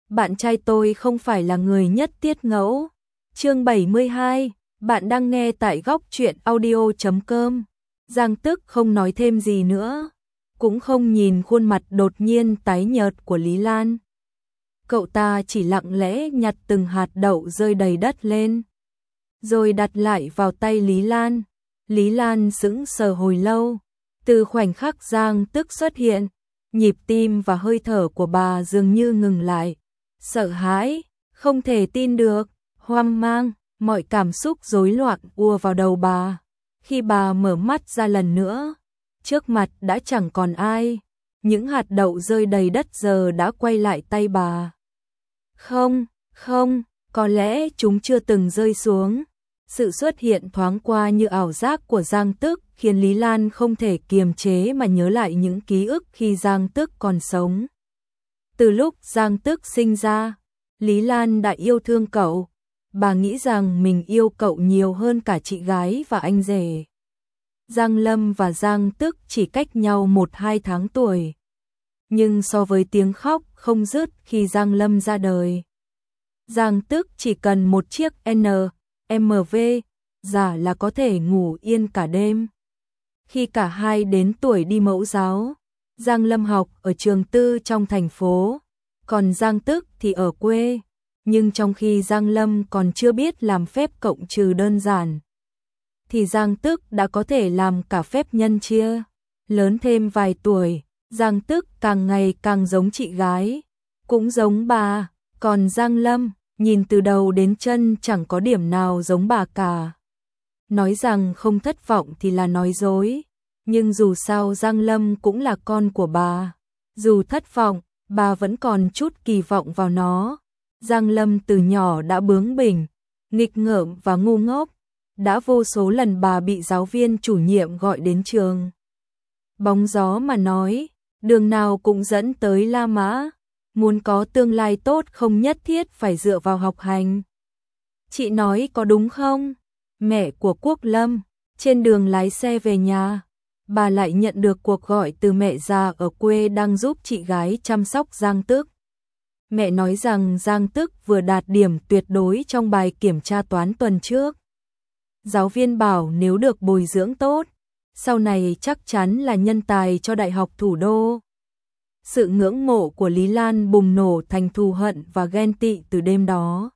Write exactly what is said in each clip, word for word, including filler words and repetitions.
bạn trai tôi không phải là người nhất tiết ngẫu. Chương bảy mươi hai, bạn đang nghe tại góc truyện audio chấm com. Giang Tức không nói thêm gì nữa, cũng không nhìn khuôn mặt đột nhiên tái nhợt của Lý Lan. Cậu ta chỉ lặng lẽ nhặt từng hạt đậu rơi đầy đất lên, rồi đặt lại vào tay Lý Lan. Lý Lan sững sờ hồi lâu, từ khoảnh khắc Giang Tức xuất hiện, nhịp tim và hơi thở của bà dường như ngừng lại. Sợ hãi, không thể tin được, hoang mang, mọi cảm xúc rối loạn ùa vào đầu bà. Khi bà mở mắt ra lần nữa, trước mặt đã chẳng còn ai, những hạt đậu rơi đầy đất giờ đã quay lại tay bà. Không, không, có lẽ chúng chưa từng rơi xuống. Sự xuất hiện thoáng qua như ảo giác của Giang Tức khiến Lý Lan không thể kiềm chế mà nhớ lại những ký ức khi Giang Tức còn sống. Từ lúc Giang Tức sinh ra, Lý Lan đã yêu thương cậu. Bà nghĩ rằng mình yêu cậu nhiều hơn cả chị gái và anh rể. Giang Lâm và Giang Tức chỉ cách nhau một hai tháng tuổi. Nhưng so với tiếng khóc không dứt khi Giang Lâm ra đời, Giang Tức chỉ cần một chiếc en em vê giả là có thể ngủ yên cả đêm. Khi cả hai đến tuổi đi mẫu giáo, Giang Lâm học ở trường tư trong thành phố, còn Giang Tức thì ở quê. Nhưng trong khi Giang Lâm còn chưa biết làm phép cộng trừ đơn giản, thì Giang Tức đã có thể làm cả phép nhân chia. Lớn thêm vài tuổi, Giang Tức càng ngày càng giống chị gái, cũng giống bà, còn Giang Lâm nhìn từ đầu đến chân chẳng có điểm nào giống bà cả. Nói rằng không thất vọng thì là nói dối, nhưng dù sao Giang Lâm cũng là con của bà. Dù thất vọng, bà vẫn còn chút kỳ vọng vào nó. Giang Lâm từ nhỏ đã bướng bỉnh, nghịch ngợm và ngu ngốc, đã vô số lần bà bị giáo viên chủ nhiệm gọi đến trường. Bóng gió mà nói, đường nào cũng dẫn tới La Mã. Muốn có tương lai tốt không nhất thiết phải dựa vào học hành. Chị nói có đúng không? Mẹ của Quốc Lâm, trên đường lái xe về nhà, bà lại nhận được cuộc gọi từ mẹ già ở quê đang giúp chị gái chăm sóc Giang Tức. Mẹ nói rằng Giang Tức vừa đạt điểm tuyệt đối trong bài kiểm tra toán tuần trước. Giáo viên bảo nếu được bồi dưỡng tốt, sau này chắc chắn là nhân tài cho Đại học Thủ đô. Sự ngưỡng mộ của Lý Lan bùng nổ thành thù hận và ghen tị từ đêm đó.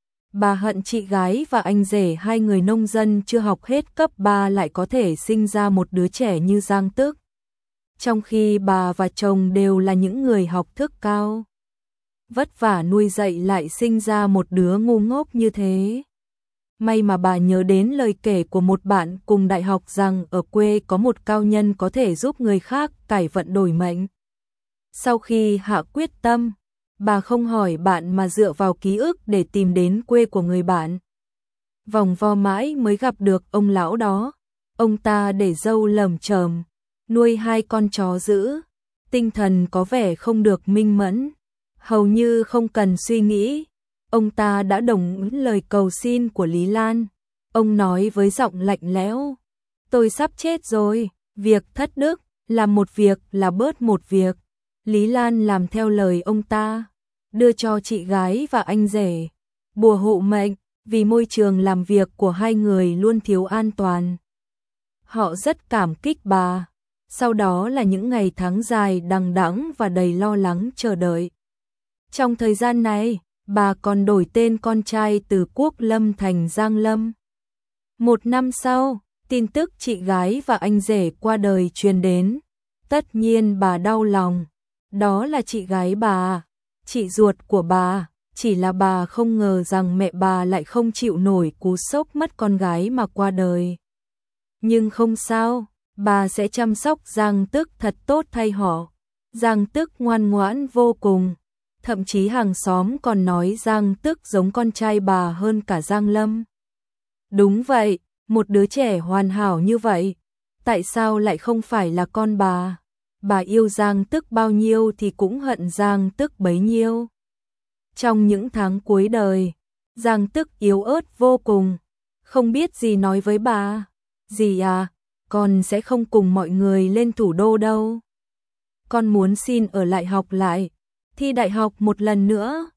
Bà hận chị gái và anh rể hai người nông dân chưa học hết cấp ba lại có thể sinh ra một đứa trẻ như Giang Tức. Trong khi bà và chồng đều là những người học thức cao, vất vả nuôi dạy lại sinh ra một đứa ngu ngốc như thế. May mà bà nhớ đến lời kể của một bạn cùng đại học rằng ở quê có một cao nhân có thể giúp người khác cải vận đổi mệnh. Sau khi hạ quyết tâm, bà không hỏi bạn mà dựa vào ký ức để tìm đến quê của người bạn. Vòng vo mãi mới gặp được ông lão đó. Ông ta để râu lởm chởm, nuôi hai con chó dữ, tinh thần có vẻ không được minh mẫn. Hầu như không cần suy nghĩ, ông ta đã đồng ý lời cầu xin của Lý Lan. Ông nói với giọng lạnh lẽo, tôi sắp chết rồi, việc thất đức, làm một việc là bớt một việc. Lý Lan làm theo lời ông ta, đưa cho chị gái và anh rể bùa hộ mệnh, vì môi trường làm việc của hai người luôn thiếu an toàn. Họ rất cảm kích bà. Sau đó là những ngày tháng dài đằng đẵng và đầy lo lắng chờ đợi. Trong thời gian này, bà còn đổi tên con trai từ Quốc Lâm thành Giang Lâm. Một năm sau, tin tức chị gái và anh rể qua đời truyền đến. Tất nhiên bà đau lòng. Đó là chị gái bà, chị ruột của bà, chỉ là bà không ngờ rằng mẹ bà lại không chịu nổi cú sốc mất con gái mà qua đời. Nhưng không sao, bà sẽ chăm sóc Giang Tức thật tốt thay họ. Giang Tức ngoan ngoãn vô cùng, thậm chí hàng xóm còn nói Giang Tức giống con trai bà hơn cả Giang Lâm. Đúng vậy, một đứa trẻ hoàn hảo như vậy, tại sao lại không phải là con bà? Bà yêu Giang Tức bao nhiêu thì cũng hận Giang Tức bấy nhiêu. Trong những tháng cuối đời, Giang Tức yếu ớt vô cùng, không biết gì nói với bà. Dì à, con sẽ không cùng mọi người lên thủ đô đâu. Con muốn xin ở lại học lại, thi đại học một lần nữa.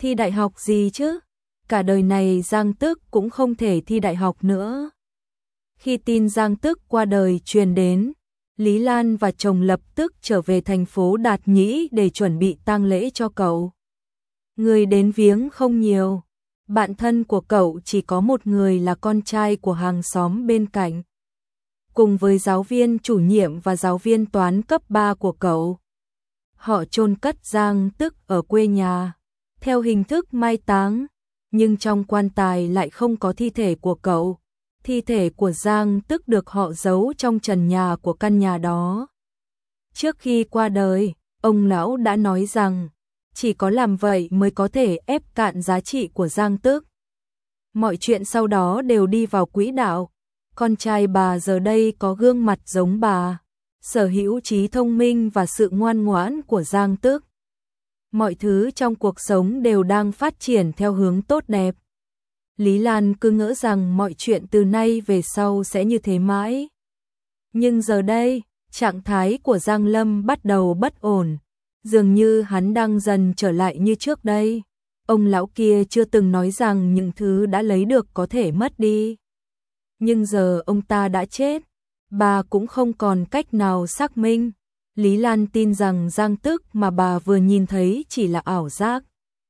Thi đại học gì chứ? Cả đời này Giang Tức cũng không thể thi đại học nữa. Khi tin Giang Tức qua đời truyền đến, Lý Lan và chồng lập tức trở về thành phố Đạt Nhĩ để chuẩn bị tang lễ cho cậu. Người đến viếng không nhiều, bạn thân của cậu chỉ có một người là con trai của hàng xóm bên cạnh, cùng với giáo viên chủ nhiệm và giáo viên toán cấp ba của cậu. Họ chôn cất Giang Tức ở quê nhà, theo hình thức mai táng, nhưng trong quan tài lại không có thi thể của cậu. Thi thể của Giang Tức được họ giấu trong trần nhà của căn nhà đó. Trước khi qua đời, ông lão đã nói rằng chỉ có làm vậy mới có thể ép cạn giá trị của Giang Tức. Mọi chuyện sau đó đều đi vào quỹ đạo. Con trai bà giờ đây có gương mặt giống bà, sở hữu trí thông minh và sự ngoan ngoãn của Giang Tức. Mọi thứ trong cuộc sống đều đang phát triển theo hướng tốt đẹp. Lý Lan cứ ngỡ rằng mọi chuyện từ nay về sau sẽ như thế mãi. Nhưng giờ đây, trạng thái của Giang Lâm bắt đầu bất ổn, dường như hắn đang dần trở lại như trước đây. Ông lão kia chưa từng nói rằng những thứ đã lấy được có thể mất đi. Nhưng giờ ông ta đã chết, bà cũng không còn cách nào xác minh. Lý Lan tin rằng Giang Tức mà bà vừa nhìn thấy chỉ là ảo giác.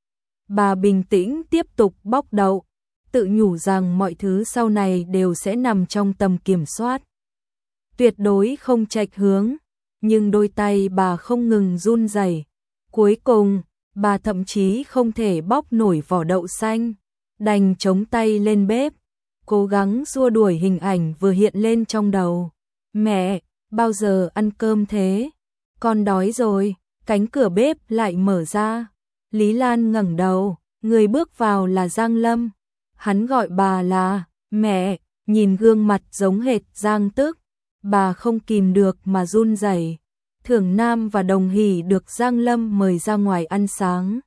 Bà bình tĩnh tiếp tục bóc đậu, tự nhủ rằng mọi thứ sau này đều sẽ nằm trong tầm kiểm soát. Tuyệt đối không chệch hướng, nhưng đôi tay bà không ngừng run rẩy. Cuối cùng, bà thậm chí không thể bóc nổi vỏ đậu xanh, đành chống tay lên bếp, cố gắng xua đuổi hình ảnh vừa hiện lên trong đầu. Mẹ, bao giờ ăn cơm thế? Con đói rồi. Cánh cửa bếp lại mở ra. Lý Lan ngẩng đầu, người bước vào là Giang Lâm. Hắn gọi bà là mẹ, nhìn gương mặt giống hệt Giang Tức, bà không kìm được mà run rẩy. Thưởng Nam và Đồng Hỷ được Giang Lâm mời ra ngoài ăn sáng.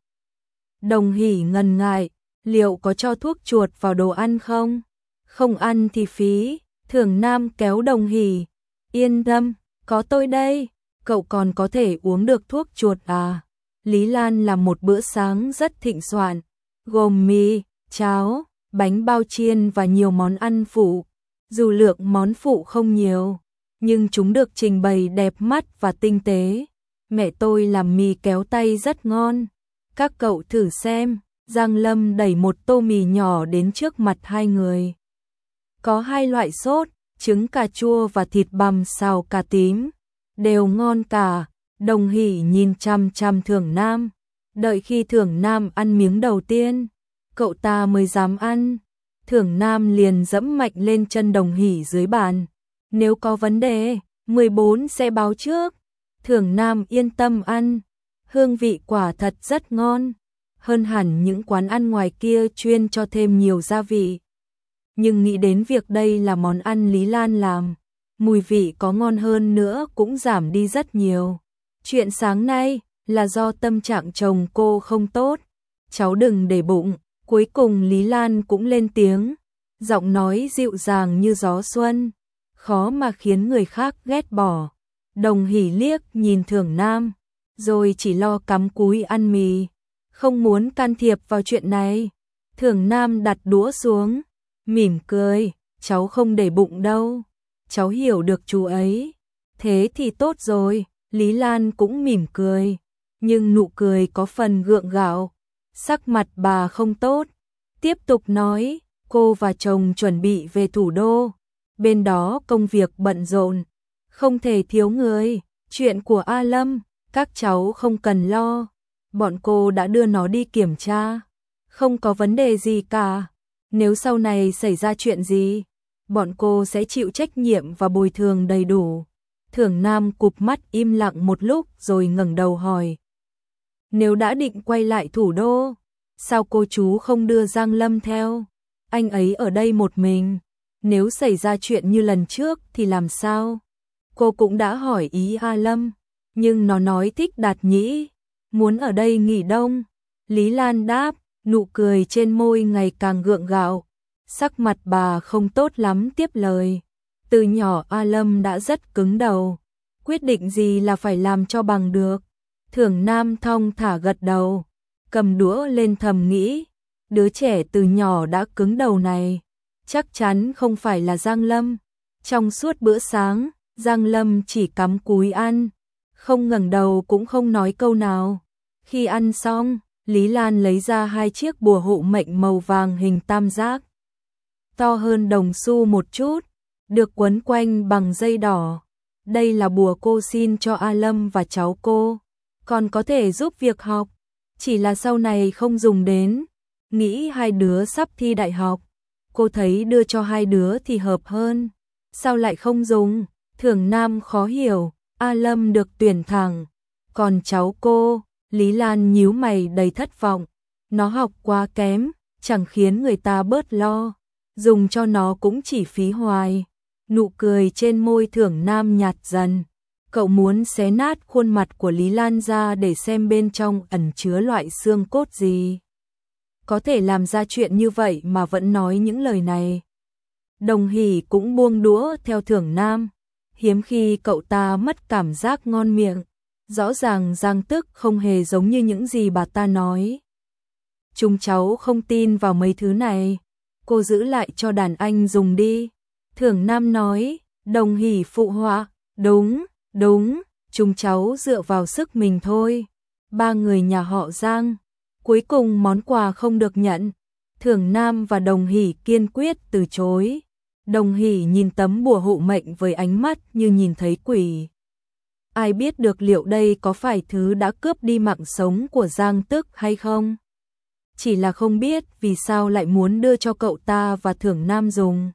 Đồng Hỷ ngần ngại, liệu có cho thuốc chuột vào đồ ăn không? Không ăn thì phí. Thưởng Nam kéo Đồng Hỷ, yên tâm, có tôi đây, cậu còn có thể uống được thuốc chuột à? Lý Lan làm một bữa sáng rất thịnh soạn, gồm mì, cháo, bánh bao chiên và nhiều món ăn phụ. Dù lượng món phụ không nhiều, nhưng chúng được trình bày đẹp mắt và tinh tế. Mẹ tôi làm mì kéo tay rất ngon, các cậu thử xem. Giang Lâm đẩy một tô mì nhỏ đến trước mặt hai người. Có hai loại sốt, trứng cà chua và thịt bằm xào cà tím, đều ngon cả. Đồng Hỷ nhìn chằm chằm Thưởng Nam, đợi khi Thưởng Nam ăn miếng đầu tiên, cậu ta mới dám ăn. Thưởng Nam liền dẫm mạnh lên chân Đồng Hỷ dưới bàn. Nếu có vấn đề, mười bốn sẽ báo trước. Thưởng Nam yên tâm ăn, hương vị quả thật rất ngon, hơn hẳn những quán ăn ngoài kia chuyên cho thêm nhiều gia vị. Nhưng nghĩ đến việc đây là món ăn Lý Lan làm, mùi vị có ngon hơn nữa cũng giảm đi rất nhiều. Chuyện sáng nay là do tâm trạng chồng cô không tốt, cháu đừng để bụng. Cuối cùng Lý Lan cũng lên tiếng, giọng nói dịu dàng như gió xuân, khó mà khiến người khác ghét bỏ. Đồng Hỷ liếc nhìn Thưởng Nam, rồi chỉ lo cắm cúi ăn mì, không muốn can thiệp vào chuyện này. Thưởng Nam đặt đũa xuống, mỉm cười, cháu không để bụng đâu, cháu hiểu được chú ấy. Thế thì tốt rồi. Lý Lan cũng mỉm cười, nhưng nụ cười có phần gượng gạo. Sắc mặt bà không tốt, tiếp tục nói, cô và chồng chuẩn bị về thủ đô, bên đó công việc bận rộn, không thể thiếu người. Chuyện của A Lâm, các cháu không cần lo, bọn cô đã đưa nó đi kiểm tra, không có vấn đề gì cả. Nếu sau này xảy ra chuyện gì, bọn cô sẽ chịu trách nhiệm và bồi thường đầy đủ. Thưởng Nam cụp mắt im lặng một lúc rồi ngẩng đầu hỏi, nếu đã định quay lại thủ đô, sao cô chú không đưa Giang Lâm theo? Anh ấy ở đây một mình, nếu xảy ra chuyện như lần trước thì làm sao? Cô cũng đã hỏi ý A Lâm, nhưng nó nói thích Đạt Nhĩ, muốn ở đây nghỉ đông. Lý Lan đáp, nụ cười trên môi ngày càng gượng gạo. Sắc mặt bà không tốt lắm tiếp lời. Từ nhỏ A Lâm đã rất cứng đầu, quyết định gì là phải làm cho bằng được. Thưởng Nam thong thả gật đầu, cầm đũa lên thầm nghĩ, đứa trẻ từ nhỏ đã cứng đầu này, chắc chắn không phải là Giang Lâm. Trong suốt bữa sáng, Giang Lâm chỉ cắm cúi ăn, không ngẩng đầu cũng không nói câu nào. Khi ăn xong, Lý Lan lấy ra hai chiếc bùa hộ mệnh màu vàng hình tam giác, to hơn đồng xu một chút, được quấn quanh bằng dây đỏ. Đây là bùa cô xin cho A Lâm và cháu cô, còn có thể giúp việc học, chỉ là sau này không dùng đến. Nghĩ hai đứa sắp thi đại học, cô thấy đưa cho hai đứa thì hợp hơn. Sao lại không dùng? Thường Nam khó hiểu, A Lâm được tuyển thẳng, còn cháu cô, Lý Lan nhíu mày đầy thất vọng. Nó học quá kém, chẳng khiến người ta bớt lo, dùng cho nó cũng chỉ phí hoài. Nụ cười trên môi Thường Nam nhạt dần. Cậu muốn xé nát khuôn mặt của Lý Lan ra để xem bên trong ẩn chứa loại xương cốt gì. Có thể làm ra chuyện như vậy mà vẫn nói những lời này. Đồng Hỷ cũng buông đũa theo Thường Nam. Hiếm khi cậu ta mất cảm giác ngon miệng. Rõ ràng Giang Tức không hề giống như những gì bà ta nói. Chúng cháu không tin vào mấy thứ này. Cô giữ lại cho đàn anh dùng đi. Thường Nam nói. Đồng Hỷ phụ họa. Đúng, đúng, chúng cháu dựa vào sức mình thôi. Ba người nhà họ Giang. Cuối cùng món quà không được nhận. Thường Nam và Đồng Hỷ kiên quyết từ chối. Đồng Hỷ nhìn tấm bùa hộ mệnh với ánh mắt như nhìn thấy quỷ. Ai biết được liệu đây có phải thứ đã cướp đi mạng sống của Giang Tức hay không? Chỉ là không biết vì sao lại muốn đưa cho cậu ta và Thường Nam dùng.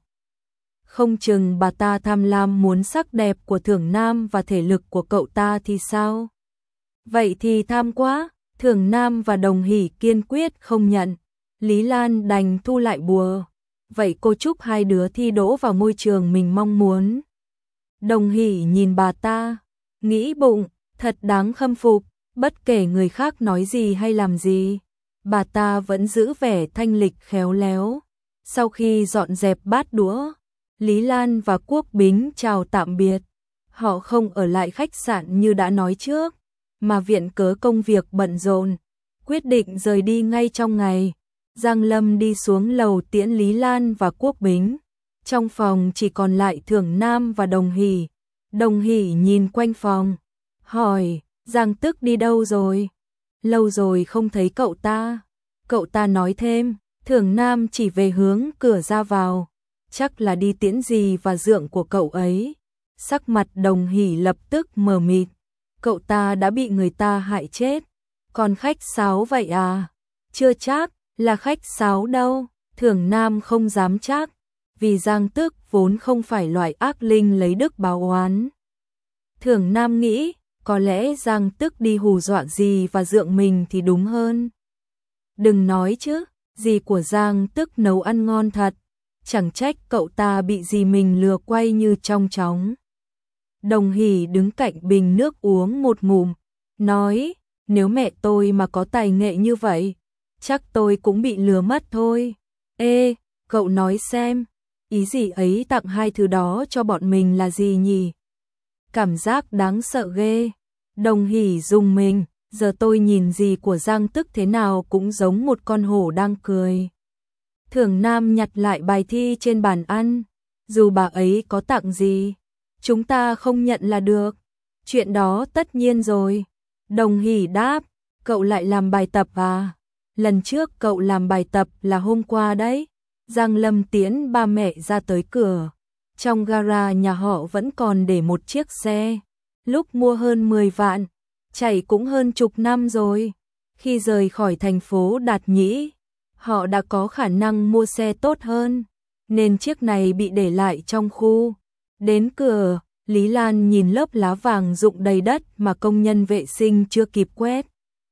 Không chừng bà ta tham lam muốn sắc đẹp của Thường Nam và thể lực của cậu ta thì sao? Vậy thì tham quá. Thường Nam và Đồng Hỷ kiên quyết không nhận. Lý Lan đành thu lại bùa. Vậy cô chúc hai đứa thi đỗ vào môi trường mình mong muốn. Đồng Hỷ nhìn bà ta, nghĩ bụng, thật đáng khâm phục, bất kể người khác nói gì hay làm gì. Bà ta vẫn giữ vẻ thanh lịch khéo léo. Sau khi dọn dẹp bát đũa, Lý Lan và Quốc Bính chào tạm biệt. Họ không ở lại khách sạn như đã nói trước, mà viện cớ công việc bận rộn, quyết định rời đi ngay trong ngày. Giang Lâm đi xuống lầu tiễn Lý Lan và Quốc Bính. Trong phòng chỉ còn lại Thường Nam và Đồng Hỷ. Đồng Hỷ nhìn quanh phòng, hỏi, Giang Tức đi đâu rồi? Lâu rồi không thấy cậu ta. Cậu ta nói thêm, Thường Nam chỉ về hướng cửa ra vào. Chắc là đi tiễn dì và dượng của cậu ấy. Sắc mặt Đồng Hỷ lập tức mờ mịt. Cậu ta đã bị người ta hại chết. Còn khách sáo vậy à? Chưa chắc là khách sáo đâu. Thường Nam không dám chắc, vì Giang Tức vốn không phải loại ác linh lấy đức báo oán. Thường Nam nghĩ, có lẽ Giang Tức đi hù dọa dì và dượng mình thì đúng hơn. Đừng nói chứ, dì của Giang Tức nấu ăn ngon thật, chẳng trách cậu ta bị dì mình lừa quay như trong chóng. Đồng Hỷ đứng cạnh bình nước uống một ngụm, nói, nếu mẹ tôi mà có tài nghệ như vậy, chắc tôi cũng bị lừa mất thôi. Ê, cậu nói xem, ý dì ấy tặng hai thứ đó cho bọn mình là gì nhỉ? Cảm giác đáng sợ ghê. Đồng Hỷ rùng mình, giờ tôi nhìn dì của Giang Tức thế nào cũng giống một con hổ đang cười. Thường Nam nhặt lại bài thi trên bàn ăn, dù bà ấy có tặng gì, chúng ta không nhận là được. Chuyện đó tất nhiên rồi. Đồng Hỷ đáp, cậu lại làm bài tập à? Lần trước cậu làm bài tập là hôm qua đấy. Giang Lâm tiễn ba mẹ ra tới cửa. Trong gara nhà họ vẫn còn để một chiếc xe. Lúc mua hơn mười vạn, chạy cũng hơn chục năm rồi. Khi rời khỏi thành phố Đạt Nhĩ, họ đã có khả năng mua xe tốt hơn, nên chiếc này bị để lại trong khu. Đến cửa, Lý Lan nhìn lớp lá vàng rụng đầy đất mà công nhân vệ sinh chưa kịp quét.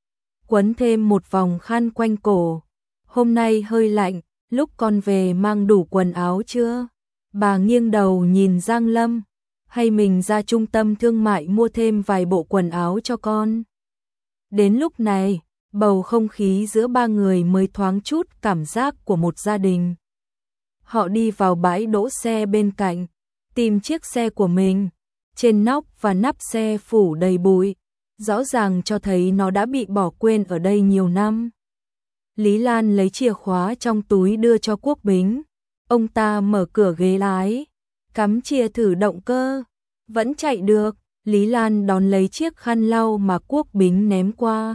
Quấn thêm một vòng khăn quanh cổ. Hôm nay hơi lạnh, lúc con về mang đủ quần áo chưa? Bà nghiêng đầu nhìn Giang Lâm, hay mình ra trung tâm thương mại mua thêm vài bộ quần áo cho con? Đến lúc này, bầu không khí giữa ba người mới thoáng chút cảm giác của một gia đình. Họ đi vào bãi đỗ xe bên cạnh, tìm chiếc xe của mình. Trên nóc và nắp xe phủ đầy bụi. rõ ràng cho thấy nó đã bị bỏ quên ở đây nhiều năm. Lý Lan lấy chìa khóa trong túi đưa cho Quốc Bính. Ông ta mở cửa ghế lái, cắm chìa thử động cơ, vẫn chạy được. Lý Lan đón lấy chiếc khăn lau mà Quốc Bính ném qua.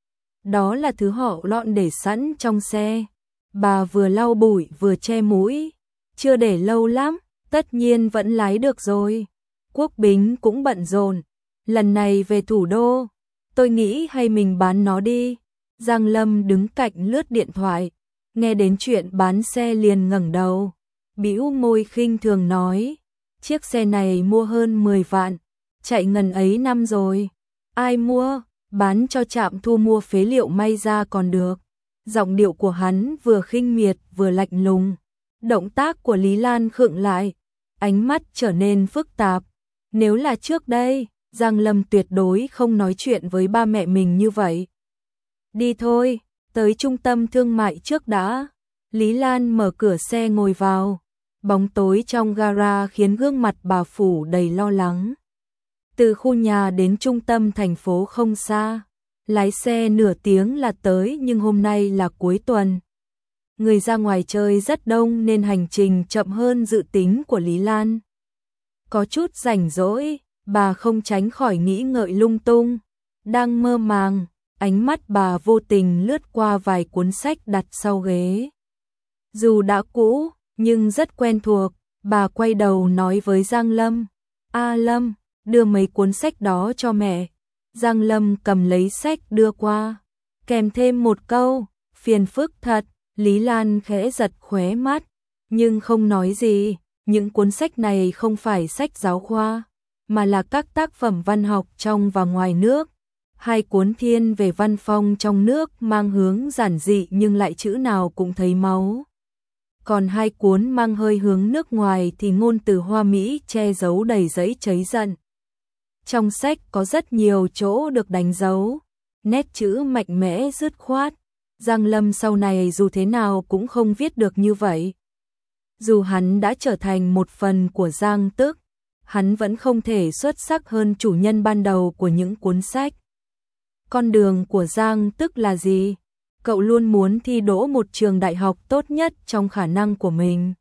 Đó là thứ họ lọn để sẵn trong xe. Bà vừa lau bụi vừa che mũi. Chưa để lâu lắm, tất nhiên vẫn lái được rồi. Quốc Bính cũng bận rộn. Lần này về thủ đô, tôi nghĩ hay mình bán nó đi. Giang Lâm đứng cạnh lướt điện thoại, nghe đến chuyện bán xe liền ngẩng đầu, bĩu môi khinh thường nói, chiếc xe này mua hơn mười vạn, chạy ngần ấy năm rồi, ai mua, bán cho trạm thu mua phế liệu may ra còn được. Giọng điệu của hắn vừa khinh miệt vừa lạnh lùng, động tác của Lý Lan khựng lại, ánh mắt trở nên phức tạp. Nếu là trước đây, Giang Lâm tuyệt đối không nói chuyện với ba mẹ mình như vậy. Đi thôi, tới trung tâm thương mại trước đã. Lý Lan mở cửa xe ngồi vào. Bóng tối trong gara khiến gương mặt bà Phủ đầy lo lắng. Từ khu nhà đến trung tâm thành phố không xa. Lái xe nửa tiếng là tới, nhưng hôm nay là cuối tuần. Người ra ngoài chơi rất đông nên hành trình chậm hơn dự tính của Lý Lan. Có chút rảnh rỗi, bà không tránh khỏi nghĩ ngợi lung tung. Đang mơ màng, ánh mắt bà vô tình lướt qua vài cuốn sách đặt sau ghế. Dù đã cũ, nhưng rất quen thuộc, bà quay đầu nói với Giang Lâm. A Lâm, đưa mấy cuốn sách đó cho mẹ. Giang Lâm cầm lấy sách đưa qua, kèm thêm một câu, phiền phức thật. Lý Lan khẽ giật khóe mắt, nhưng không nói gì. Những cuốn sách này không phải sách giáo khoa, mà là các tác phẩm văn học trong và ngoài nước. Hai cuốn thiên về văn phong trong nước mang hướng giản dị nhưng lại chữ nào cũng thấy máu. Còn hai cuốn mang hơi hướng nước ngoài thì ngôn từ hoa mỹ che giấu đầy giấy cháy giận. Trong sách có rất nhiều chỗ được đánh dấu, nét chữ mạnh mẽ dứt khoát. Giang Lâm sau này dù thế nào cũng không viết được như vậy. Dù hắn đã trở thành một phần của Giang Tức, hắn vẫn không thể xuất sắc hơn chủ nhân ban đầu của những cuốn sách. Con đường của Giang Tức là gì? Cậu luôn muốn thi đỗ một trường đại học tốt nhất trong khả năng của mình.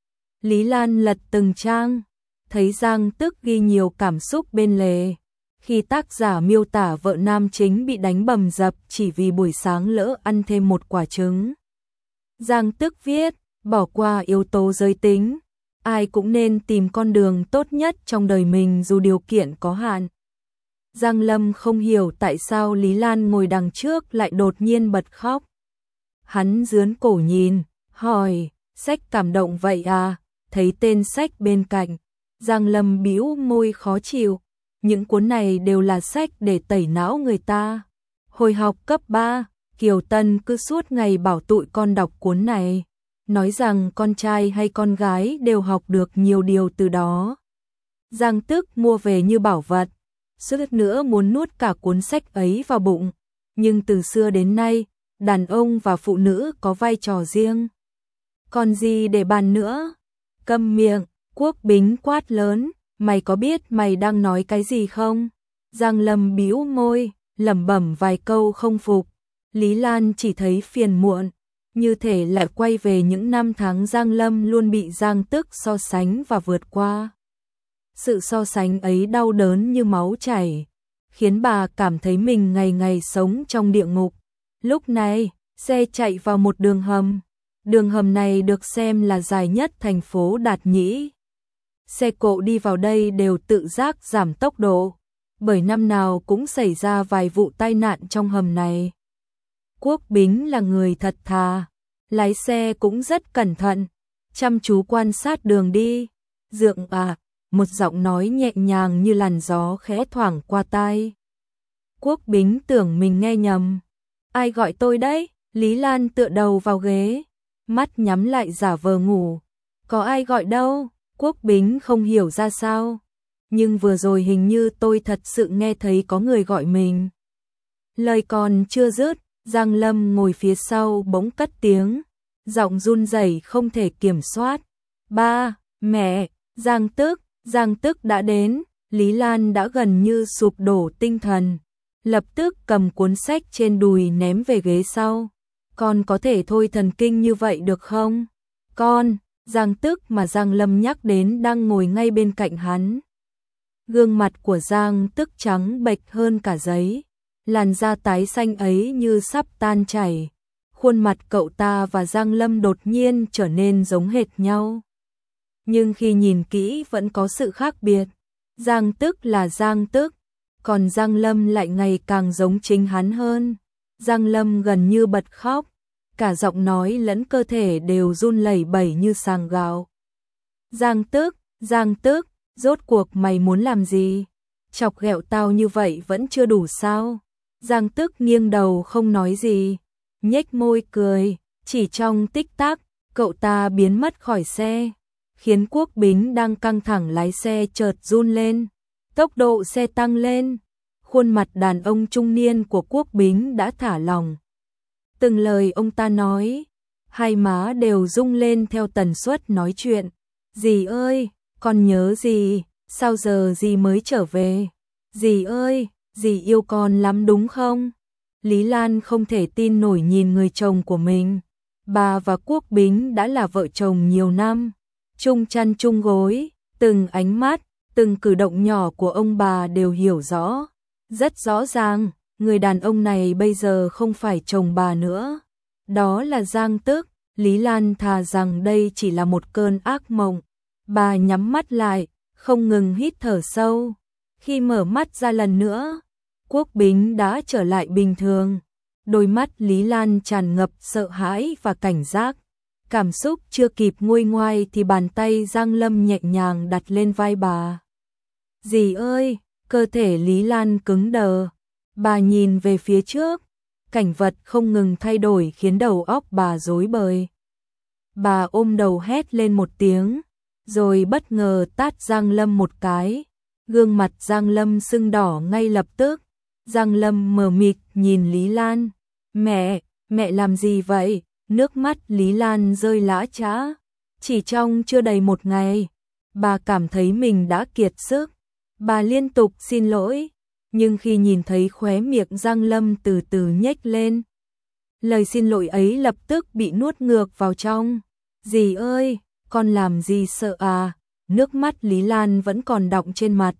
Lý Lan lật từng trang, thấy Giang Tức ghi nhiều cảm xúc bên lề. Khi tác giả miêu tả vợ nam chính bị đánh bầm dập chỉ vì buổi sáng lỡ ăn thêm một quả trứng. Giang Tức viết, bỏ qua yếu tố giới tính, ai cũng nên tìm con đường tốt nhất trong đời mình dù điều kiện có hạn. Giang Lâm không hiểu tại sao Lý Lan ngồi đằng trước lại đột nhiên bật khóc. Hắn dướn cổ nhìn, hỏi, sách cảm động vậy à? Thấy tên sách bên cạnh, Giang Lâm bĩu môi khó chịu. Những cuốn này đều là sách để tẩy não người ta. Hồi học cấp ba, Kiều Tân cứ suốt ngày bảo tụi con đọc cuốn này, nói rằng con trai hay con gái đều học được nhiều điều từ đó. Giang Tức mua về như bảo vật, suýt nữa muốn nuốt cả cuốn sách ấy vào bụng. Nhưng từ xưa đến nay, đàn ông và phụ nữ có vai trò riêng. Còn gì để bàn nữa? Câm miệng, Quốc Bính quát lớn, mày có biết mày đang nói cái gì không? Giang Lâm bĩu môi, lẩm bẩm vài câu không phục. Lý Lan chỉ thấy phiền muộn, như thể lại quay về những năm tháng Giang Lâm luôn bị Giang Tức so sánh và vượt qua. Sự so sánh ấy đau đớn như máu chảy, khiến bà cảm thấy mình ngày ngày sống trong địa ngục. Lúc này, xe chạy vào một đường hầm. Đường hầm này được xem là dài nhất thành phố Đạt Nhĩ. Xe cộ đi vào đây đều tự giác giảm tốc độ, bởi năm nào cũng xảy ra vài vụ tai nạn trong hầm này. Quốc Bính là người thật thà, lái xe cũng rất cẩn thận, chăm chú quan sát đường đi. Dượng à, một giọng nói nhẹ nhàng như làn gió khẽ thoảng qua tai. Quốc Bính tưởng mình nghe nhầm. Ai gọi tôi đấy? Lý Lan tựa đầu vào ghế, mắt nhắm lại giả vờ ngủ. Có ai gọi đâu? Quốc Bính không hiểu ra sao. Nhưng vừa rồi hình như tôi thật sự nghe thấy có người gọi mình. Lời còn chưa dứt, Giang Lâm ngồi phía sau bỗng cất tiếng, giọng run rẩy không thể kiểm soát. Ba, mẹ, Giang Tức, Giang Tức đã đến. Lý Lan đã gần như sụp đổ tinh thần. lập tức cầm cuốn sách trên đùi ném về ghế sau. Con có thể thôi thần kinh như vậy được không? Con, Giang Tức mà Giang Lâm nhắc đến đang ngồi ngay bên cạnh hắn. Gương mặt của Giang Tức trắng bệch hơn cả giấy, làn da tái xanh ấy như sắp tan chảy. Khuôn mặt cậu ta và Giang Lâm đột nhiên trở nên giống hệt nhau. Nhưng khi nhìn kỹ vẫn có sự khác biệt. Giang Tức là Giang Tức, còn Giang Lâm lại ngày càng giống chính hắn hơn. Giang Lâm gần như bật khóc, cả giọng nói lẫn cơ thể đều run lẩy bẩy như sàng gạo. Giang Tức, Giang Tức, rốt cuộc mày muốn làm gì? Chọc ghẹo tao như vậy vẫn chưa đủ sao? Giang Tức nghiêng đầu không nói gì, nhếch môi cười, chỉ trong tích tắc, cậu ta biến mất khỏi xe, khiến Quốc Bính đang căng thẳng lái xe chợt run lên, tốc độ xe tăng lên, khuôn mặt đàn ông trung niên của Quốc Bính đã thả lỏng. Từng lời ông ta nói, hai má đều rung lên theo tần suất nói chuyện. Dì ơi, con nhớ dì, sao giờ dì mới trở về? Dì ơi, dì yêu con lắm đúng không? Lý Lan không thể tin nổi nhìn người chồng của mình. Bà và Quốc Bính đã là vợ chồng nhiều năm, chung chăn chung gối, từng ánh mắt, từng cử động nhỏ của ông bà đều hiểu rõ. Rất rõ ràng, người đàn ông này bây giờ không phải chồng bà nữa. Đó là Giang Tức. Lý Lan thà rằng đây chỉ là một cơn ác mộng. Bà nhắm mắt lại, không ngừng hít thở sâu. Khi mở mắt ra lần nữa, Quốc Bính đã trở lại bình thường. Đôi mắt Lý Lan tràn ngập sợ hãi và cảnh giác. Cảm xúc chưa kịp nguôi ngoai thì bàn tay Giang Lâm nhẹ nhàng đặt lên vai bà. Dì ơi, cơ thể Lý Lan cứng đờ. Bà nhìn về phía trước, cảnh vật không ngừng thay đổi khiến đầu óc bà rối bời. Bà ôm đầu hét lên một tiếng, rồi bất ngờ tát Giang Lâm một cái. Gương mặt Giang Lâm sưng đỏ ngay lập tức. Giang Lâm mờ mịt nhìn Lý Lan. Mẹ, mẹ làm gì vậy? Nước mắt Lý Lan rơi lã chã. Chỉ trong chưa đầy một ngày, bà cảm thấy mình đã kiệt sức. Bà liên tục xin lỗi, nhưng khi nhìn thấy khóe miệng Giang Lâm từ từ nhếch lên, lời xin lỗi ấy lập tức bị nuốt ngược vào trong. Dì ơi, con làm gì sợ à? Nước mắt Lý Lan vẫn còn đọng trên mặt.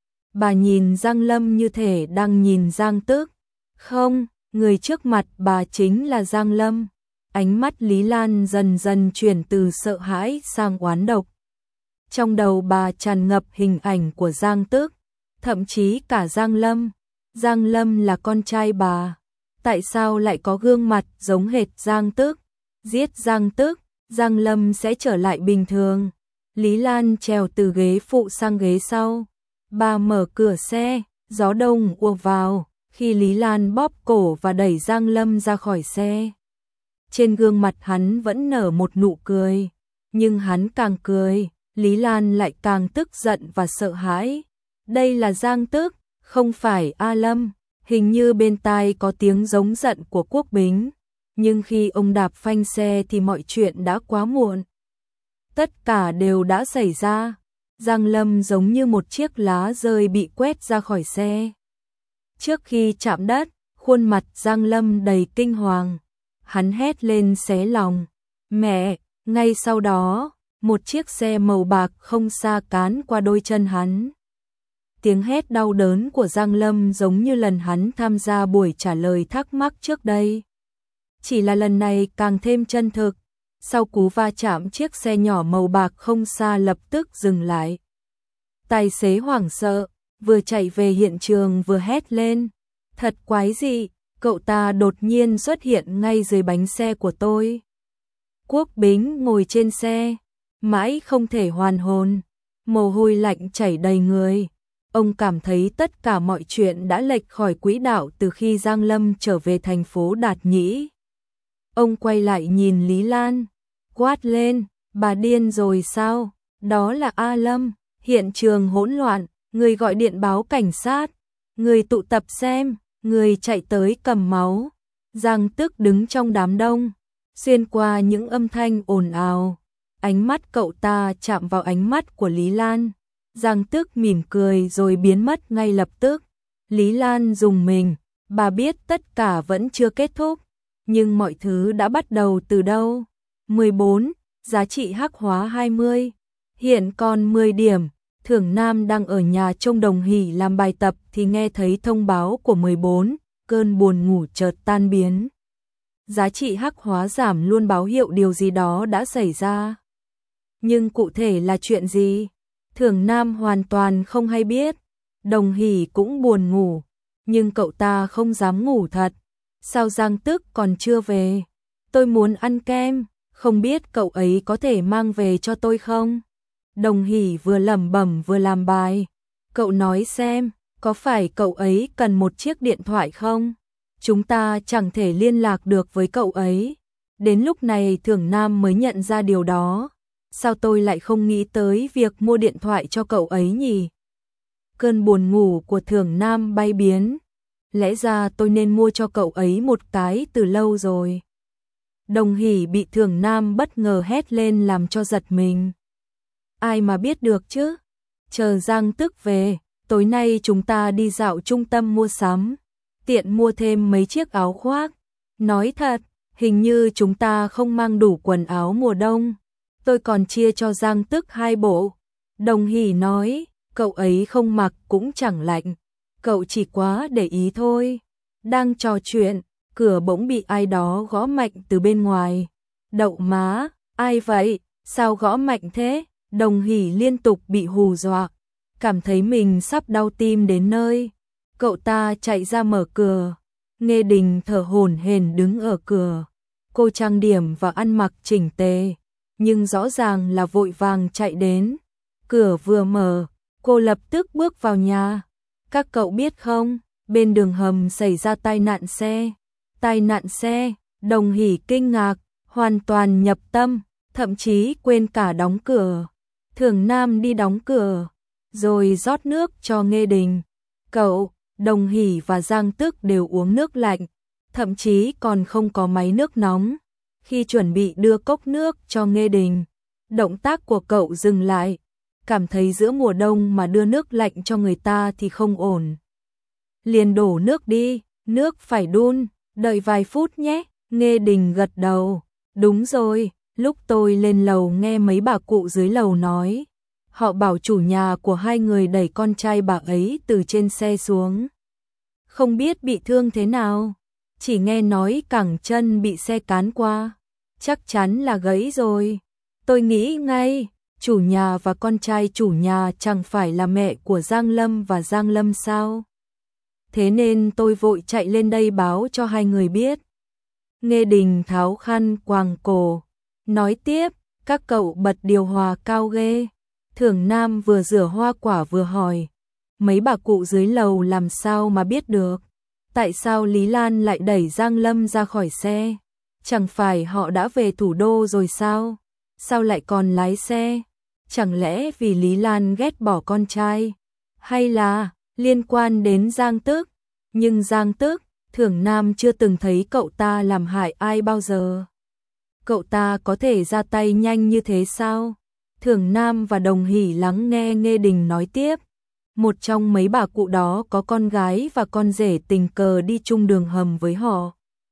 Bà nhìn Giang Lâm như thể đang nhìn Giang Tức. Không, người trước mặt bà chính là Giang Lâm. Ánh mắt Lý Lan dần dần chuyển từ sợ hãi sang oán độc. Trong đầu bà tràn ngập hình ảnh của Giang Tức, thậm chí cả Giang Lâm. Giang Lâm là con trai bà. Tại sao lại có gương mặt giống hệt Giang Tức? Giết Giang Tức, Giang Lâm sẽ trở lại bình thường. Lý Lan trèo từ ghế phụ sang ghế sau. Bà mở cửa xe, gió đông ùa vào, khi Lý Lan bóp cổ và đẩy Giang Lâm ra khỏi xe. Trên gương mặt hắn vẫn nở một nụ cười, nhưng hắn càng cười, Lý Lan lại càng tức giận và sợ hãi. Đây là Giang Tức, không phải A Lâm. Hình như bên tai có tiếng giống giận của Quốc Bính, nhưng khi ông đạp phanh xe thì mọi chuyện đã quá muộn. Tất cả đều đã xảy ra. Giang Lâm giống như một chiếc lá rơi bị quét ra khỏi xe. Trước khi chạm đất, khuôn mặt Giang Lâm đầy kinh hoàng. Hắn hét lên xé lòng. Mẹ! Ngay sau đó, một chiếc xe màu bạc không xa cán qua đôi chân hắn. Tiếng hét đau đớn của Giang Lâm giống như lần hắn tham gia buổi trả lời thắc mắc trước đây. Chỉ là lần này càng thêm chân thực. Sau cú va chạm, chiếc xe nhỏ màu bạc không xa lập tức dừng lại. Tài xế hoảng sợ, vừa chạy về hiện trường vừa hét lên. Thật quái dị, cậu ta đột nhiên xuất hiện ngay dưới bánh xe của tôi. Quốc Bính ngồi trên xe, mãi không thể hoàn hồn, mồ hôi lạnh chảy đầy người. Ông cảm thấy tất cả mọi chuyện đã lệch khỏi quỹ đạo từ khi Giang Lâm trở về thành phố Đạt Nhĩ. Ông quay lại nhìn Lý Lan, quát lên, bà điên rồi sao? Đó là A Lâm, hiện trường hỗn loạn, người gọi điện báo cảnh sát, người tụ tập xem, người chạy tới cầm máu. Giang Tức đứng trong đám đông, xuyên qua những âm thanh ồn ào. Ánh mắt cậu ta chạm vào ánh mắt của Lý Lan. Giang Tức mỉm cười rồi biến mất ngay lập tức. Lý Lan dùng mình, bà biết tất cả vẫn chưa kết thúc, nhưng mọi thứ đã bắt đầu từ đâu? mười bốn, giá trị hắc hóa hai mươi, hiện còn mười điểm. Thưởng Nam đang ở nhà trông Đồng Hỷ làm bài tập thì nghe thấy thông báo của mười bốn, cơn buồn ngủ chợt tan biến. Giá trị hắc hóa giảm luôn báo hiệu điều gì đó đã xảy ra. Nhưng cụ thể là chuyện gì? Thưởng Nam hoàn toàn không hay biết. Đồng Hỷ cũng buồn ngủ, nhưng cậu ta không dám ngủ thật. Sao Giang Tức còn chưa về? Tôi muốn ăn kem, không biết cậu ấy có thể mang về cho tôi không? Đồng Hỷ vừa lẩm bẩm vừa làm bài. Cậu nói xem, có phải cậu ấy cần một chiếc điện thoại không? Chúng ta chẳng thể liên lạc được với cậu ấy. Đến lúc này Thưởng Nam mới nhận ra điều đó. Sao tôi lại không nghĩ tới việc mua điện thoại cho cậu ấy nhỉ? Cơn buồn ngủ của Thưởng Nam bay biến. Lẽ ra tôi nên mua cho cậu ấy một cái từ lâu rồi. Đồng Hỷ bị Thưởng Nam bất ngờ hét lên làm cho giật mình. Ai mà biết được chứ? Chờ Giang Tức về, tối nay chúng ta đi dạo trung tâm mua sắm, tiện mua thêm mấy chiếc áo khoác. Nói thật, hình như chúng ta không mang đủ quần áo mùa đông. Tôi còn chia cho Giang Tức hai bộ. Đồng Hỷ nói, cậu ấy không mặc cũng chẳng lạnh. Cậu chỉ quá để ý thôi. Đang trò chuyện, cửa bỗng bị ai đó gõ mạnh từ bên ngoài. Đậu má, ai vậy? Sao gõ mạnh thế? Đồng Hỷ liên tục bị hù dọa, cảm thấy mình sắp đau tim đến nơi. Cậu ta chạy ra mở cửa. Nghê Đình thở hổn hển đứng ở cửa. Cô trang điểm và ăn mặc chỉnh tề, nhưng rõ ràng là vội vàng chạy đến. Cửa vừa mở, cô lập tức bước vào nhà. Các cậu biết không, bên đường hầm xảy ra tai nạn xe. Tai nạn xe, Đồng Hỷ kinh ngạc, hoàn toàn nhập tâm, thậm chí quên cả đóng cửa. Thưởng Nam đi đóng cửa, rồi rót nước cho Nghê Đình. Cậu, Đồng Hỷ và Giang Tức đều uống nước lạnh, thậm chí còn không có máy nước nóng. Khi chuẩn bị đưa cốc nước cho Nghê Đình, động tác của cậu dừng lại, cảm thấy giữa mùa đông mà đưa nước lạnh cho người ta thì không ổn. Liền đổ nước đi, nước phải đun, đợi vài phút nhé. Nghê Đình gật đầu, đúng rồi. Lúc tôi lên lầu nghe mấy bà cụ dưới lầu nói, họ bảo chủ nhà của hai người đẩy con trai bà ấy từ trên xe xuống. Không biết bị thương thế nào, chỉ nghe nói cẳng chân bị xe cán qua, chắc chắn là gãy rồi. Tôi nghĩ ngay, chủ nhà và con trai chủ nhà chẳng phải là mẹ của Giang Lâm và Giang Lâm sao? Thế nên tôi vội chạy lên đây báo cho hai người biết. Nghê Đình tháo khăn quàng cổ, nói tiếp, các cậu bật điều hòa cao ghê. Thưởng Nam vừa rửa hoa quả vừa hỏi, mấy bà cụ dưới lầu làm sao mà biết được? Tại sao Lý Lan lại đẩy Giang Lâm ra khỏi xe? Chẳng phải họ đã về thủ đô rồi sao? Sao lại còn lái xe? Chẳng lẽ vì Lý Lan ghét bỏ con trai? Hay là liên quan đến Giang Tức? Nhưng Giang Tức, Thưởng Nam chưa từng thấy cậu ta làm hại ai bao giờ. Cậu ta có thể ra tay nhanh như thế sao? Thưởng Nam và Đồng Hỷ lắng nghe Nghê Đình nói tiếp. Một trong mấy bà cụ đó có con gái và con rể tình cờ đi chung đường hầm với họ.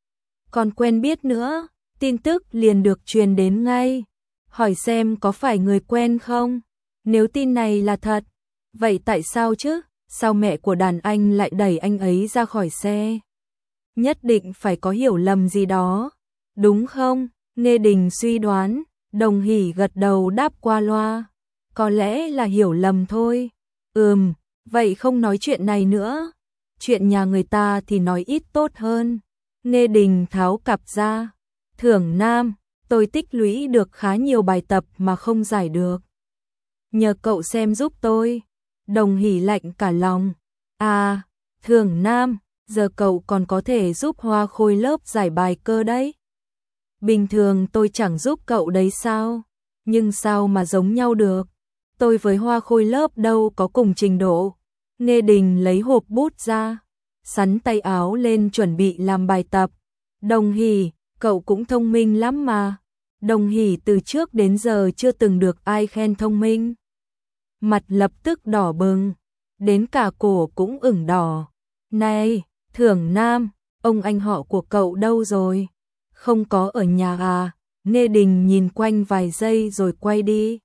Còn quen biết nữa, tin tức liền được truyền đến ngay. Hỏi xem có phải người quen không? Nếu tin này là thật, vậy tại sao chứ? Sao mẹ của đàn anh lại đẩy anh ấy ra khỏi xe? Nhất định phải có hiểu lầm gì đó, đúng không? Nghê Đình suy đoán. Đồng Hỷ gật đầu đáp qua loa. Có lẽ là hiểu lầm thôi. Ừm, vậy không nói chuyện này nữa. Chuyện nhà người ta thì nói ít tốt hơn. Nghê Đình tháo cặp ra. Thưởng Nam, tôi tích lũy được khá nhiều bài tập mà không giải được. Nhờ cậu xem giúp tôi. Đồng Hỷ lạnh cả lòng. À, Thưởng Nam, giờ cậu còn có thể giúp Hoa Khôi lớp giải bài cơ đấy. Bình thường tôi chẳng giúp cậu đấy sao? Nhưng sao mà giống nhau được? Tôi với Hoa Khôi lớp đâu có cùng trình độ. Nghê Đình lấy hộp bút ra, sắn tay áo lên chuẩn bị làm bài tập. Đồng Hỷ, cậu cũng thông minh lắm mà. Đồng Hỷ từ trước đến giờ chưa từng được ai khen thông minh. Mặt lập tức đỏ bừng, đến cả cổ cũng ửng đỏ. Này, Thưởng Nam, ông anh họ của cậu đâu rồi? Không có ở nhà à? Nghe Đình nhìn quanh vài giây rồi quay đi.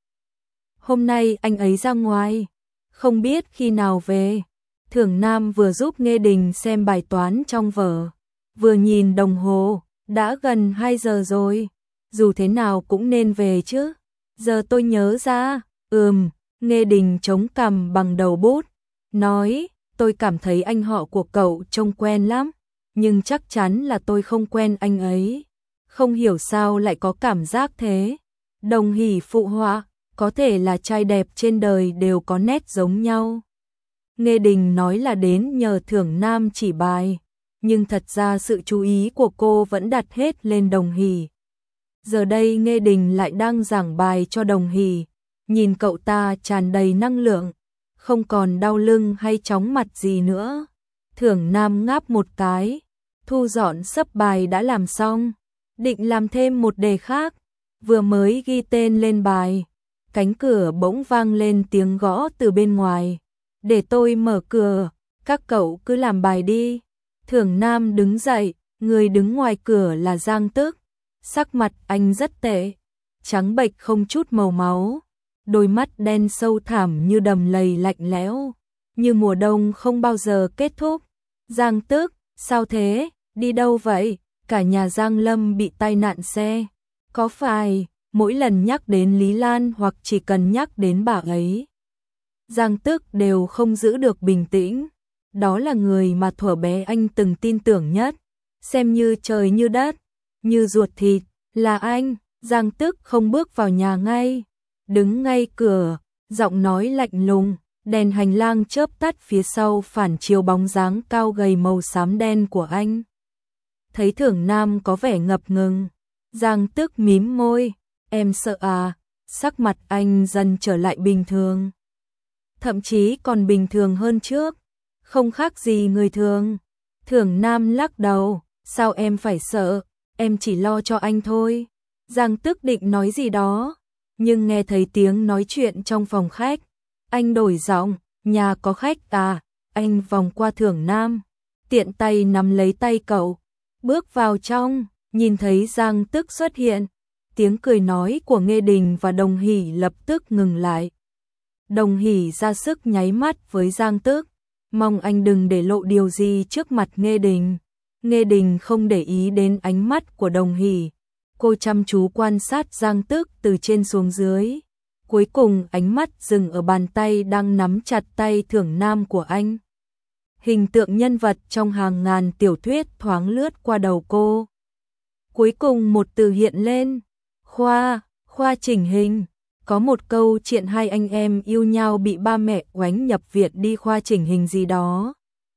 Hôm nay anh ấy ra ngoài, không biết khi nào về. Thưởng Nam vừa giúp Nghe Đình xem bài toán trong vở, vừa nhìn đồng hồ, đã gần hai giờ rồi, dù thế nào cũng nên về chứ. Giờ tôi nhớ ra, ừm, Nghe Đình chống cằm bằng đầu bút, nói, tôi cảm thấy anh họ của cậu trông quen lắm, nhưng chắc chắn là tôi không quen anh ấy. Không hiểu sao lại có cảm giác thế. Đồng Hỷ phụ họa, có thể là trai đẹp trên đời đều có nét giống nhau. Nghe Đình nói là đến nhờ Thưởng Nam chỉ bài, nhưng thật ra sự chú ý của cô vẫn đặt hết lên Đồng Hỷ. Giờ đây Nghe Đình lại đang giảng bài cho Đồng Hỷ, nhìn cậu ta tràn đầy năng lượng, không còn đau lưng hay chóng mặt gì nữa. Thưởng Nam ngáp một cái, thu dọn sấp bài đã làm xong, định làm thêm một đề khác, vừa mới ghi tên lên bài, cánh cửa bỗng vang lên tiếng gõ từ bên ngoài. Để tôi mở cửa, các cậu cứ làm bài đi. Thưởng Nam đứng dậy, người đứng ngoài cửa là Giang Tức. Sắc mặt anh rất tệ, trắng bệch không chút màu máu, đôi mắt đen sâu thẳm như đầm lầy lạnh lẽo, như mùa đông không bao giờ kết thúc. Giang Tức, sao thế, đi đâu vậy? Cả nhà Giang Lâm bị tai nạn xe. Có phải, mỗi lần nhắc đến Lý Lan hoặc chỉ cần nhắc đến bà ấy, Giang Tức đều không giữ được bình tĩnh. Đó là người mà thuở bé anh từng tin tưởng nhất, xem như trời như đất, như ruột thịt, là anh. Giang Tức không bước vào nhà ngay, đứng ngay cửa, giọng nói lạnh lùng, đèn hành lang chớp tắt phía sau phản chiếu bóng dáng cao gầy màu xám đen của anh. Thấy Thưởng Nam có vẻ ngập ngừng, Giang Tức mím môi, em sợ à? Sắc mặt anh dần trở lại bình thường, thậm chí còn bình thường hơn trước, không khác gì người thường. Thưởng Nam lắc đầu, sao em phải sợ, em chỉ lo cho anh thôi. Giang Tức định nói gì đó, nhưng nghe thấy tiếng nói chuyện trong phòng khách, anh đổi giọng, nhà có khách à? Anh vòng qua Thưởng Nam, tiện tay nắm lấy tay cậu, bước vào trong, nhìn thấy Giang Tức xuất hiện, tiếng cười nói của Nghe Đình và Đồng Hỷ lập tức ngừng lại. Đồng Hỷ ra sức nháy mắt với Giang Tức, mong anh đừng để lộ điều gì trước mặt Nghe Đình. Nghe Đình không để ý đến ánh mắt của Đồng Hỷ, cô chăm chú quan sát Giang Tức từ trên xuống dưới. Cuối cùng ánh mắt dừng ở bàn tay đang nắm chặt tay Thưởng Nam của anh. Hình tượng nhân vật trong hàng ngàn tiểu thuyết thoáng lướt qua đầu cô. Cuối cùng một từ hiện lên, khoa, khoa chỉnh hình. Có một câu chuyện hai anh em yêu nhau bị ba mẹ oánh nhập viện đi khoa chỉnh hình gì đó,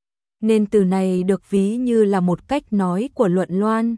nên từ này được ví như là một cách nói của Luận Loan.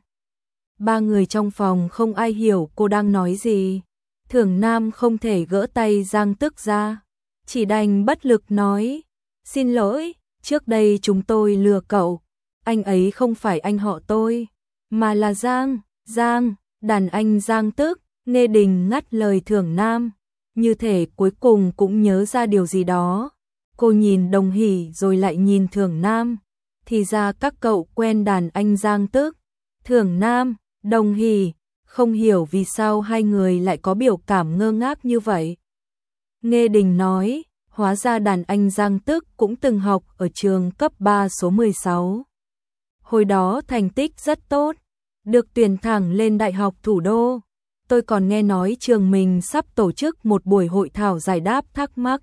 Ba người trong phòng không ai hiểu cô đang nói gì. Thưởng Nam không thể gỡ tay Giang Tức ra, chỉ đành bất lực nói, xin lỗi, trước đây chúng tôi lừa cậu, anh ấy không phải anh họ tôi, mà là Giang, Giang, đàn anh Giang Tức. Nghe Đình ngắt lời Thưởng Nam, như thể cuối cùng cũng nhớ ra điều gì đó. Cô nhìn Đồng Hỷ rồi lại nhìn Thưởng Nam, thì ra các cậu quen đàn anh Giang Tức. Thưởng Nam, Đồng Hỷ, không hiểu vì sao hai người lại có biểu cảm ngơ ngác như vậy. Nghe Đình nói, hóa ra đàn anh Giang Tức cũng từng học ở trường cấp ba số mười sáu. Hồi đó thành tích rất tốt, được tuyển thẳng lên Đại học Thủ đô. Tôi còn nghe nói trường mình sắp tổ chức một buổi hội thảo giải đáp thắc mắc,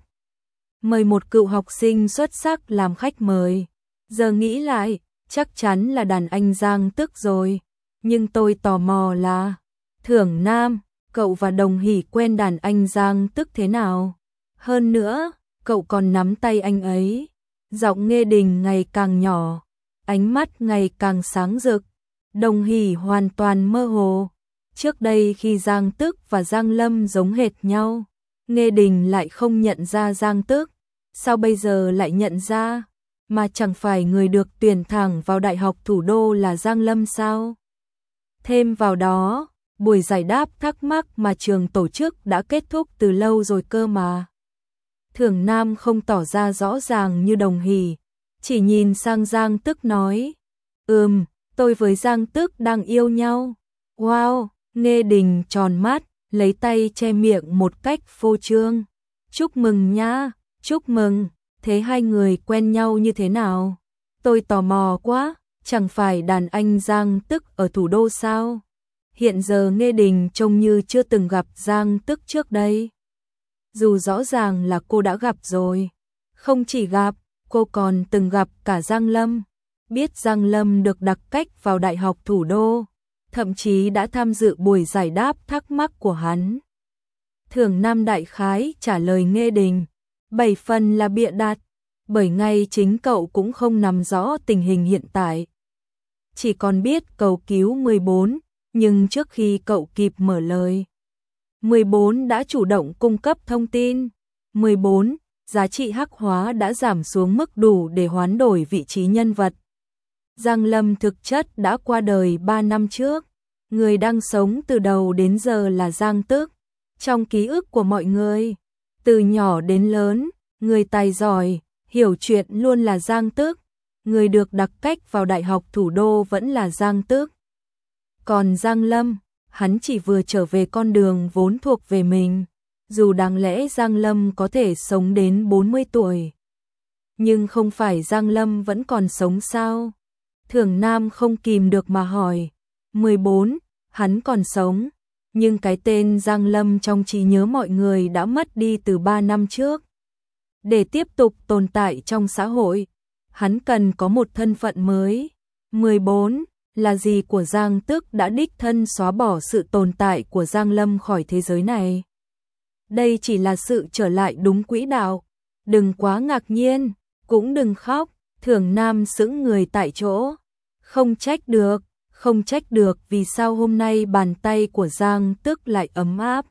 mời một cựu học sinh xuất sắc làm khách mời. Giờ nghĩ lại, chắc chắn là đàn anh Giang Tức rồi. Nhưng tôi tò mò là, Thưởng Nam, cậu và Đồng Hỷ quen đàn anh Giang Tức thế nào? Hơn nữa, cậu còn nắm tay anh ấy. Giọng Nghe Đình ngày càng nhỏ, ánh mắt ngày càng sáng rực. Đồng Hỷ hoàn toàn mơ hồ. Trước đây khi Giang Tức và Giang Lâm giống hệt nhau, Nghe Đình lại không nhận ra Giang Tức. Sao bây giờ lại nhận ra? Mà chẳng phải người được tuyển thẳng vào Đại học Thủ đô là Giang Lâm sao? Thêm vào đó, buổi giải đáp thắc mắc mà trường tổ chức đã kết thúc từ lâu rồi cơ mà. Thưởng Nam không tỏ ra rõ ràng như Đồng Hỷ, chỉ nhìn sang Giang Tức nói, ừm, tôi với Giang Tức đang yêu nhau. Wow, Nghê Đình tròn mắt, lấy tay che miệng một cách phô trương. Chúc mừng nha, chúc mừng, thế hai người quen nhau như thế nào? Tôi tò mò quá, chẳng phải đàn anh Giang Tức ở thủ đô sao? Hiện giờ Nghê Đình trông như chưa từng gặp Giang Tức trước đây. Dù rõ ràng là cô đã gặp rồi. Không chỉ gặp, cô còn từng gặp cả Giang Lâm. Biết Giang Lâm được đặc cách vào Đại học thủ đô, thậm chí đã tham dự buổi giải đáp thắc mắc của hắn. Thường Nam đại khái trả lời Nghê Đình, bảy phần là bịa đặt, bởi ngay chính cậu cũng không nắm rõ tình hình hiện tại. Chỉ còn biết cầu cứu mười bốn, nhưng trước khi cậu kịp mở lời, mười bốn đã chủ động cung cấp thông tin. mười bốn, giá trị hắc hóa đã giảm xuống mức đủ để hoán đổi vị trí nhân vật. Giang Lâm thực chất đã qua đời ba năm trước, người đang sống từ đầu đến giờ là Giang Tức. Trong ký ức của mọi người, từ nhỏ đến lớn, người tài giỏi, hiểu chuyện luôn là Giang Tức, người được đặc cách vào Đại học thủ đô vẫn là Giang Tức. Còn Giang Lâm, hắn chỉ vừa trở về con đường vốn thuộc về mình, dù đáng lẽ Giang Lâm có thể sống đến bốn mươi tuổi. Nhưng không phải Giang Lâm vẫn còn sống sao? Thường Nam không kìm được mà hỏi, mười bốn, hắn còn sống, nhưng cái tên Giang Lâm trong trí nhớ mọi người đã mất đi từ ba năm trước. Để tiếp tục tồn tại trong xã hội, hắn cần có một thân phận mới. mười bốn, là gì của Giang Tức đã đích thân xóa bỏ sự tồn tại của Giang Lâm khỏi thế giới này. Đây chỉ là sự trở lại đúng quỹ đạo. Đừng quá ngạc nhiên, cũng đừng khóc. Thường Nam sững người tại chỗ. Không trách được, không trách được vì sao hôm nay bàn tay của Giang Tức lại ấm áp.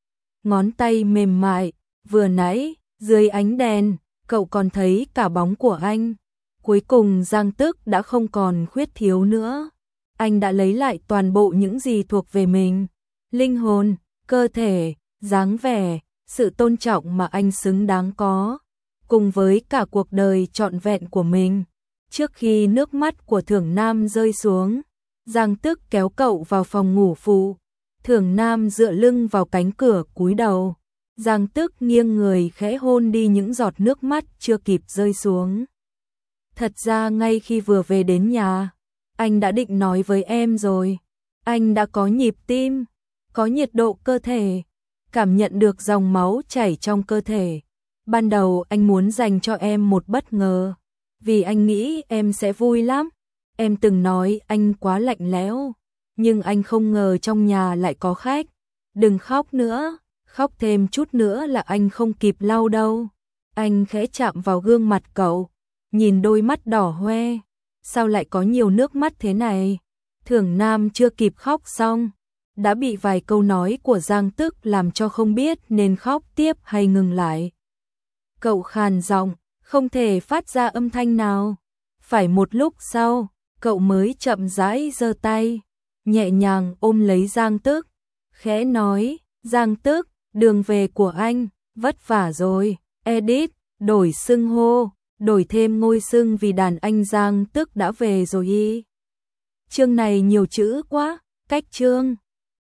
Ngón tay mềm mại, vừa nãy, dưới ánh đèn, cậu còn thấy cả bóng của anh. Cuối cùng Giang Tức đã không còn khuyết thiếu nữa. Anh đã lấy lại toàn bộ những gì thuộc về mình. Linh hồn, cơ thể, dáng vẻ, sự tôn trọng mà anh xứng đáng có. Cùng với cả cuộc đời trọn vẹn của mình. Trước khi nước mắt của Thường Nam rơi xuống, Giang Tức kéo cậu vào phòng ngủ phụ. Thường Nam dựa lưng vào cánh cửa cúi đầu. Giang Tức nghiêng người khẽ hôn đi những giọt nước mắt chưa kịp rơi xuống. Thật ra ngay khi vừa về đến nhà, anh đã định nói với em rồi. Anh đã có nhịp tim, có nhiệt độ cơ thể, cảm nhận được dòng máu chảy trong cơ thể. Ban đầu anh muốn dành cho em một bất ngờ, vì anh nghĩ em sẽ vui lắm. Em từng nói anh quá lạnh lẽo, nhưng anh không ngờ trong nhà lại có khách. Đừng khóc nữa, khóc thêm chút nữa là anh không kịp lau đâu. Anh khẽ chạm vào gương mặt cậu, nhìn đôi mắt đỏ hoe. Sao lại có nhiều nước mắt thế này? Thường Nam chưa kịp khóc xong, đã bị vài câu nói của Giang Tức làm cho không biết nên khóc tiếp hay ngừng lại. Cậu khàn giọng, không thể phát ra âm thanh nào. Phải một lúc sau, cậu mới chậm rãi giơ tay, nhẹ nhàng ôm lấy Giang Tức, khẽ nói, Giang Tức, đường về của anh, vất vả rồi. Edit, đổi xưng hô, đổi thêm ngôi xưng vì đàn anh Giang Tức đã về rồi y. Chương này nhiều chữ quá, cách chương.